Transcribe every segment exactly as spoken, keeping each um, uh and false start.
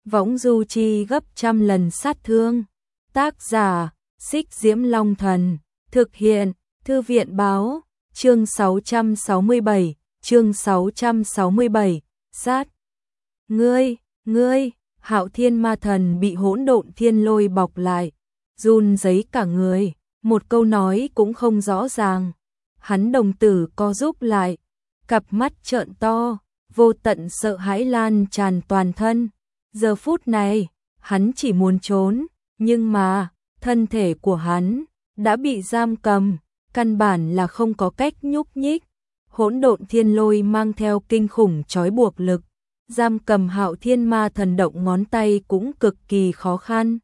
võng du chi gấp trăm lần sát thương. Tác giả, Xích Diễm Long Thần, thực hiện, Thư viện Báo, chương sáu trăm sáu mươi bảy, chương sáu trăm sáu mươi bảy, sát. Ngươi, ngươi, Hạo Thiên Ma Thần bị hỗn độn thiên lôi bọc lại, run rẩy cả người, một câu nói cũng không rõ ràng. Hắn đồng tử co rúm lại, cặp mắt trợn to, vô tận sợ hãi lan tràn toàn thân. Giờ phút này, hắn chỉ muốn trốn, nhưng mà, thân thể của hắn đã bị giam cầm, căn bản là không có cách nhúc nhích. Hỗn độn thiên lôi mang theo kinh khủng trói buộc lực, giam cầm Hạo Thiên Ma Thần động ngón tay cũng cực kỳ khó khăn.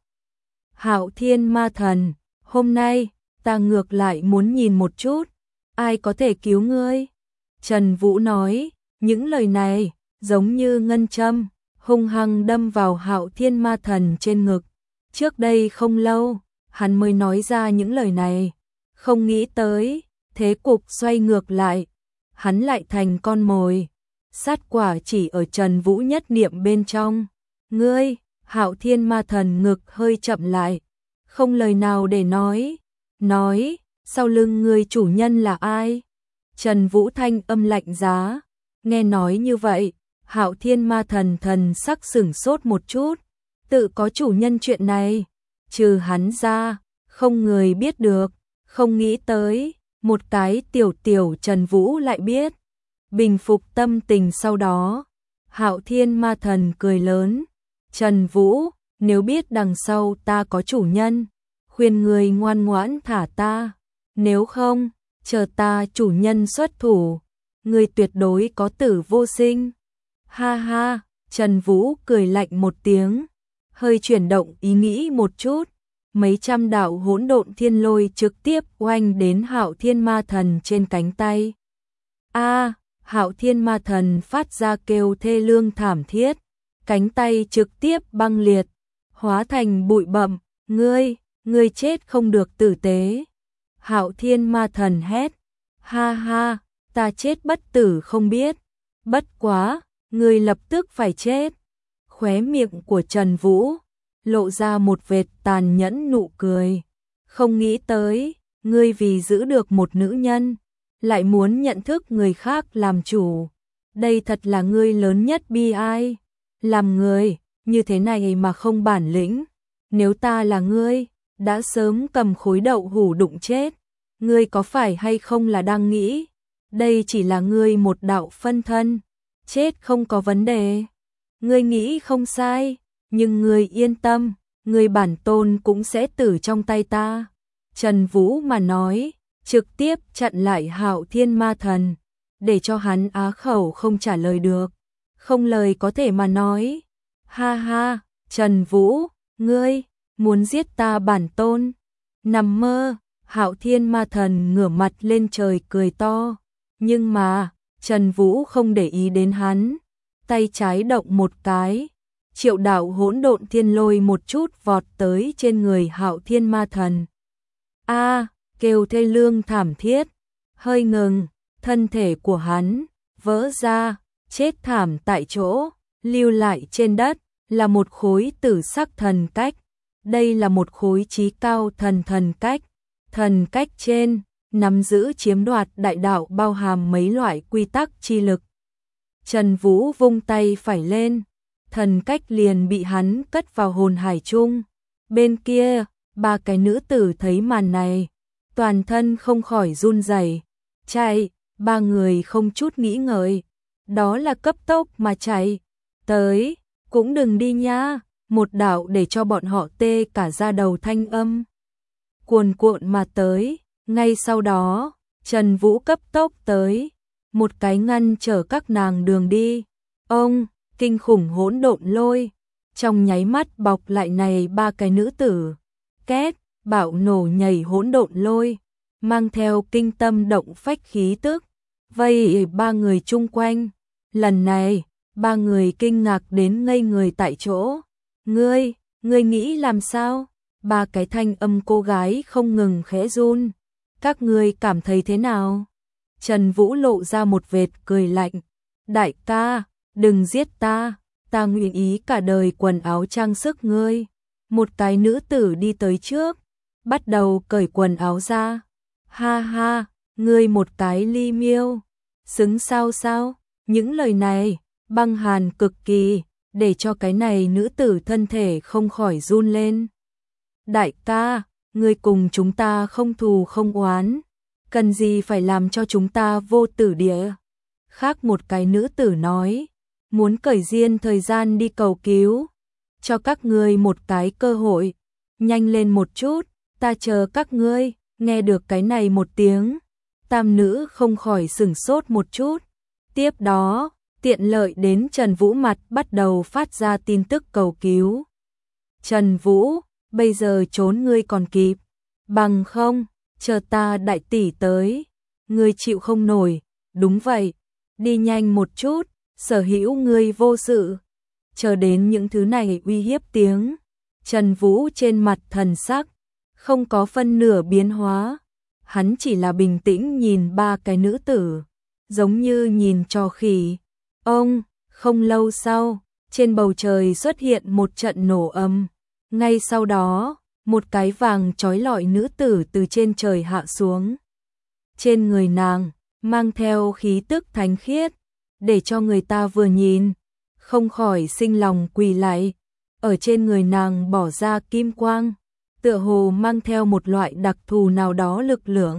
Hạo Thiên Ma Thần, hôm nay, ta ngược lại muốn nhìn một chút, ai có thể cứu ngươi? Trần Vũ nói, những lời này, giống như ngân châm, hung hăng đâm vào Hạo Thiên Ma Thần trên ngực. Trước đây không lâu, hắn mới nói ra những lời này, không nghĩ tới, thế cục xoay ngược lại, hắn lại thành con mồi. Sát quả chỉ ở Trần Vũ nhất niệm bên trong. Ngươi, Hạo Thiên Ma Thần ngực hơi chậm lại, không lời nào để nói. Nói, sau lưng ngươi chủ nhân là ai? Trần Vũ thanh âm lạnh giá. Nghe nói như vậy, Hạo Thiên Ma Thần thần sắc sửng sốt một chút. Tự có chủ nhân chuyện này, trừ hắn ra, không người biết được. Không nghĩ tới, một cái tiểu tiểu Trần Vũ lại biết. Bình phục tâm tình sau đó, Hạo Thiên Ma Thần cười lớn. Trần Vũ, nếu biết đằng sau ta có chủ nhân, khuyên người ngoan ngoãn thả ta. Nếu không, chờ ta chủ nhân xuất thủ, người tuyệt đối có tử vô sinh. Ha ha, Trần Vũ cười lạnh một tiếng, hơi chuyển động ý nghĩ một chút. Mấy trăm đạo hỗn độn thiên lôi trực tiếp oanh đến Hạo Thiên Ma Thần trên cánh tay. A, Hạo Thiên Ma Thần phát ra kêu thê lương thảm thiết, cánh tay trực tiếp băng liệt, hóa thành bụi bặm. Ngươi, ngươi chết không được tử tế. Hạo Thiên Ma Thần hét, ha ha, ta chết bất tử không biết, bất quá, ngươi lập tức phải chết. Khóe miệng của Trần Vũ lộ ra một vệt tàn nhẫn nụ cười. Không nghĩ tới, ngươi vì giữ được một nữ nhân, lại muốn nhận thức người khác làm chủ. Đây thật là ngươi lớn nhất bi ai. Làm người, như thế này mà không bản lĩnh. Nếu ta là ngươi, đã sớm cầm khối đậu hủ đụng chết. Ngươi có phải hay không là đang nghĩ, đây chỉ là ngươi một đạo phân thân, chết không có vấn đề. Ngươi nghĩ không sai, nhưng ngươi yên tâm, ngươi bản tôn cũng sẽ tử trong tay ta. Trần Vũ mà nói, trực tiếp chặn lại Hạo Thiên Ma Thần, để cho hắn á khẩu không trả lời được, không lời có thể mà nói. Ha ha, Trần Vũ, ngươi muốn giết ta bản tôn? Nằm mơ. Hạo Thiên Ma Thần ngửa mặt lên trời cười to, nhưng mà Trần Vũ không để ý đến hắn, tay trái động một cái, triệu đạo hỗn độn thiên lôi một chút vọt tới trên người Hạo Thiên Ma Thần. A, kêu thê lương thảm thiết, hơi ngừng, thân thể của hắn vỡ ra, chết thảm tại chỗ, lưu lại trên đất là một khối tử sắc thần cách. Đây là một khối chí cao thần thần cách. Thần cách trên, nắm giữ chiếm đoạt đại đạo bao hàm mấy loại quy tắc chi lực. Trần Vũ vung tay phải lên, thần cách liền bị hắn cất vào hồn hải chung. Bên kia, ba cái nữ tử thấy màn này, toàn thân không khỏi run rẩy. Chạy, ba người không chút nghĩ ngợi, đó là cấp tốc mà chạy. Tới, cũng đừng đi nha, một đạo để cho bọn họ tê cả da đầu thanh âm cuồn cuộn mà tới. Ngay sau đó, Trần Vũ cấp tốc tới, một cái ngăn trở các nàng đường đi. Ông, kinh khủng hỗn độn lôi, trong nháy mắt bọc lại này ba cái nữ tử. Két, bạo nổ nhảy hỗn độn lôi, mang theo kinh tâm động phách khí tức, vây ba người chung quanh. Lần này, ba người kinh ngạc đến ngây người tại chỗ. Ngươi, ngươi nghĩ làm sao? Ba cái thanh âm cô gái không ngừng khẽ run. Các ngươi cảm thấy thế nào? Trần Vũ lộ ra một vệt cười lạnh. Đại ca, đừng giết ta, ta nguyện ý cả đời quần áo trang sức ngươi. Một cái nữ tử đi tới trước, bắt đầu cởi quần áo ra. Ha ha, ngươi một cái Ly Miêu, xứng sao sao? Những lời này, băng hàn cực kỳ, để cho cái này nữ tử thân thể không khỏi run lên. Đại ca, ngươi cùng chúng ta không thù không oán, cần gì phải làm cho chúng ta vô tử địa? Khác một cái nữ tử nói, muốn cởi riêng thời gian đi cầu cứu, cho các ngươi một cái cơ hội, nhanh lên một chút, ta chờ các ngươi. Nghe được cái này một tiếng, tam nữ không khỏi sửng sốt một chút. Tiếp đó, tiện lợi đến Trần Vũ mặt bắt đầu phát ra tin tức cầu cứu. Trần Vũ, bây giờ trốn ngươi còn kịp, bằng không, chờ ta đại tỷ tới, ngươi chịu không nổi. Đúng vậy, đi nhanh một chút, sở hữu ngươi vô sự. Chờ đến những thứ này uy hiếp tiếng, Trần Vũ trên mặt thần sắc không có phân nửa biến hóa, hắn chỉ là bình tĩnh nhìn ba cái nữ tử, giống như nhìn trò khỉ. Ông, không lâu sau, trên bầu trời xuất hiện một trận nổ âm, ngay sau đó, một cái vàng chói lọi nữ tử từ trên trời hạ xuống. Trên người nàng, mang theo khí tức thánh khiết, để cho người ta vừa nhìn, không khỏi sinh lòng quỳ lạy. Ở trên người nàng bỏ ra kim quang, tựa hồ mang theo một loại đặc thù nào đó lực lượng.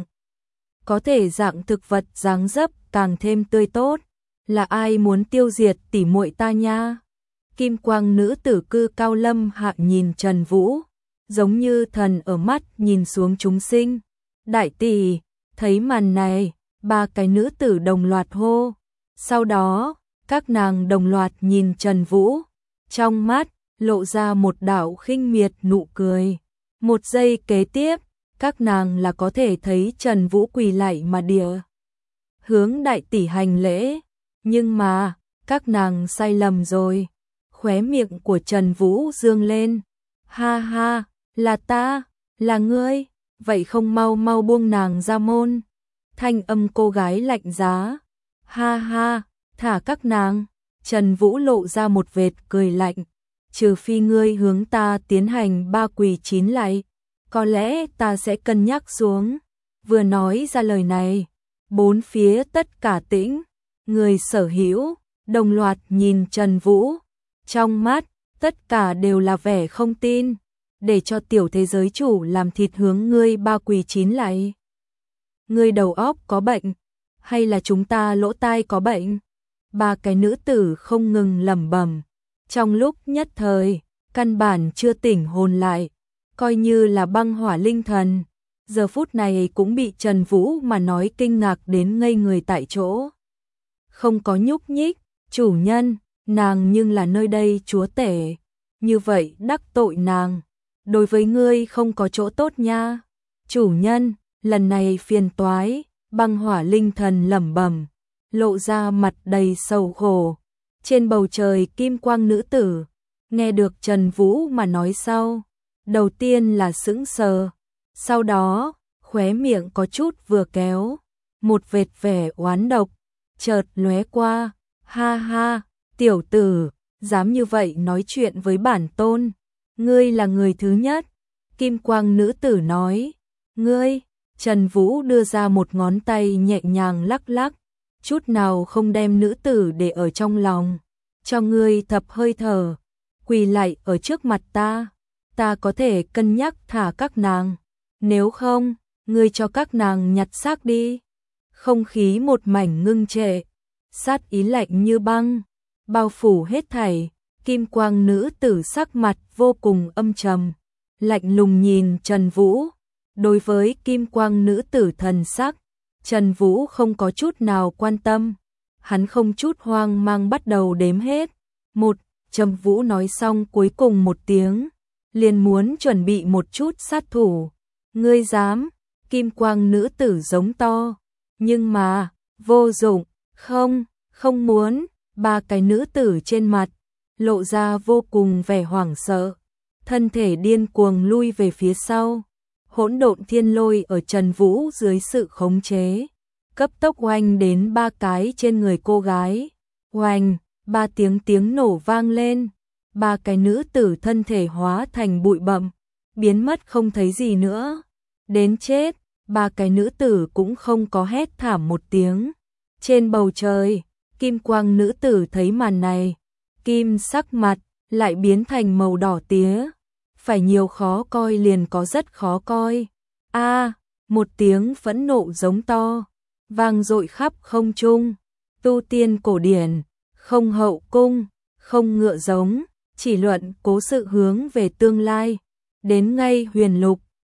Có thể dạng thực vật dáng dấp càng thêm tươi tốt. Là ai muốn tiêu diệt tỉ muội ta nha? Kim quang nữ tử cư cao lâm hạ nhìn Trần Vũ, giống như thần ở mắt nhìn xuống chúng sinh. Đại tỷ, thấy màn này, ba cái nữ tử đồng loạt hô. Sau đó, các nàng đồng loạt nhìn Trần Vũ, trong mắt lộ ra một đạo khinh miệt nụ cười. Một giây kế tiếp, các nàng là có thể thấy Trần Vũ quỳ lạy mà địa hướng đại tỷ hành lễ. Nhưng mà, các nàng sai lầm rồi. Khóe miệng của Trần Vũ dương lên. Ha ha, là ta, là ngươi, vậy không mau mau buông nàng ra môn. Thanh âm cô gái lạnh giá. Ha ha, thả các nàng. Trần Vũ lộ ra một vệt cười lạnh. Trừ phi ngươi hướng ta tiến hành ba quỳ chín lạy, có lẽ ta sẽ cân nhắc xuống. Vừa nói ra lời này, bốn phía tất cả tĩnh, người sở hữu đồng loạt nhìn Trần Vũ, trong mắt tất cả đều là vẻ không tin. Để cho tiểu thế giới chủ làm thịt hướng ngươi ba quỳ chín lạy? Ngươi đầu óc có bệnh, hay là chúng ta lỗ tai có bệnh? Ba cái nữ tử không ngừng lẩm bẩm, trong lúc nhất thời, căn bản chưa tỉnh hồn lại, coi như là băng hỏa linh thần, giờ phút này cũng bị Trần Vũ mà nói kinh ngạc đến ngây người tại chỗ. Không có nhúc nhích, chủ nhân, nàng nhưng là nơi đây chúa tể, như vậy đắc tội nàng, đối với ngươi không có chỗ tốt nha. Chủ nhân, lần này phiền toái, băng hỏa linh thần lẩm bẩm, lộ ra mặt đầy sầu khổ. Trên bầu trời kim quang nữ tử, nghe được Trần Vũ mà nói sau, đầu tiên là sững sờ, sau đó, khóe miệng có chút vừa kéo, một vệt vẻ oán độc, chợt lóe qua. Ha ha, tiểu tử, dám như vậy nói chuyện với bản tôn, ngươi là người thứ nhất. Kim quang nữ tử nói, ngươi, Trần Vũ đưa ra một ngón tay nhẹ nhàng lắc lắc, chút nào không đem nữ tử để ở trong lòng. Cho ngươi thập hơi thở, quỳ lạy ở trước mặt ta, ta có thể cân nhắc thả các nàng, nếu không, ngươi cho các nàng nhặt xác đi. Không khí một mảnh ngưng trệ, sát ý lạnh như băng, bao phủ hết thảy. Kim quang nữ tử sắc mặt vô cùng âm trầm, lạnh lùng nhìn Trần Vũ. Đối với kim quang nữ tử thần sắc, Trần Vũ không có chút nào quan tâm. Hắn không chút hoang mang bắt đầu đếm hết. Một, Trần Vũ nói xong cuối cùng một tiếng, liền muốn chuẩn bị một chút sát thủ. Ngươi dám? Kim quang nữ tử giống to. Nhưng mà, vô dụng, không, không muốn. Ba cái nữ tử trên mặt, lộ ra vô cùng vẻ hoảng sợ. Thân thể điên cuồng lui về phía sau. Hỗn độn thiên lôi ở Trần Vũ dưới sự khống chế, cấp tốc oanh đến ba cái trên người cô gái. Oanh, ba tiếng tiếng nổ vang lên, ba cái nữ tử thân thể hóa thành bụi bặm, biến mất không thấy gì nữa. Đến chết, ba cái nữ tử cũng không có hét thảm một tiếng. Trên bầu trời, kim quang nữ tử thấy màn này, kim sắc mặt lại biến thành màu đỏ tía. Phải nhiều khó coi liền có rất khó coi. A, một tiếng phẫn nộ giống to, vang dội khắp không trung. Tu tiên cổ điển, không hậu cung, không ngựa giống, chỉ luận cố sự hướng về tương lai. Đến ngay huyền lục,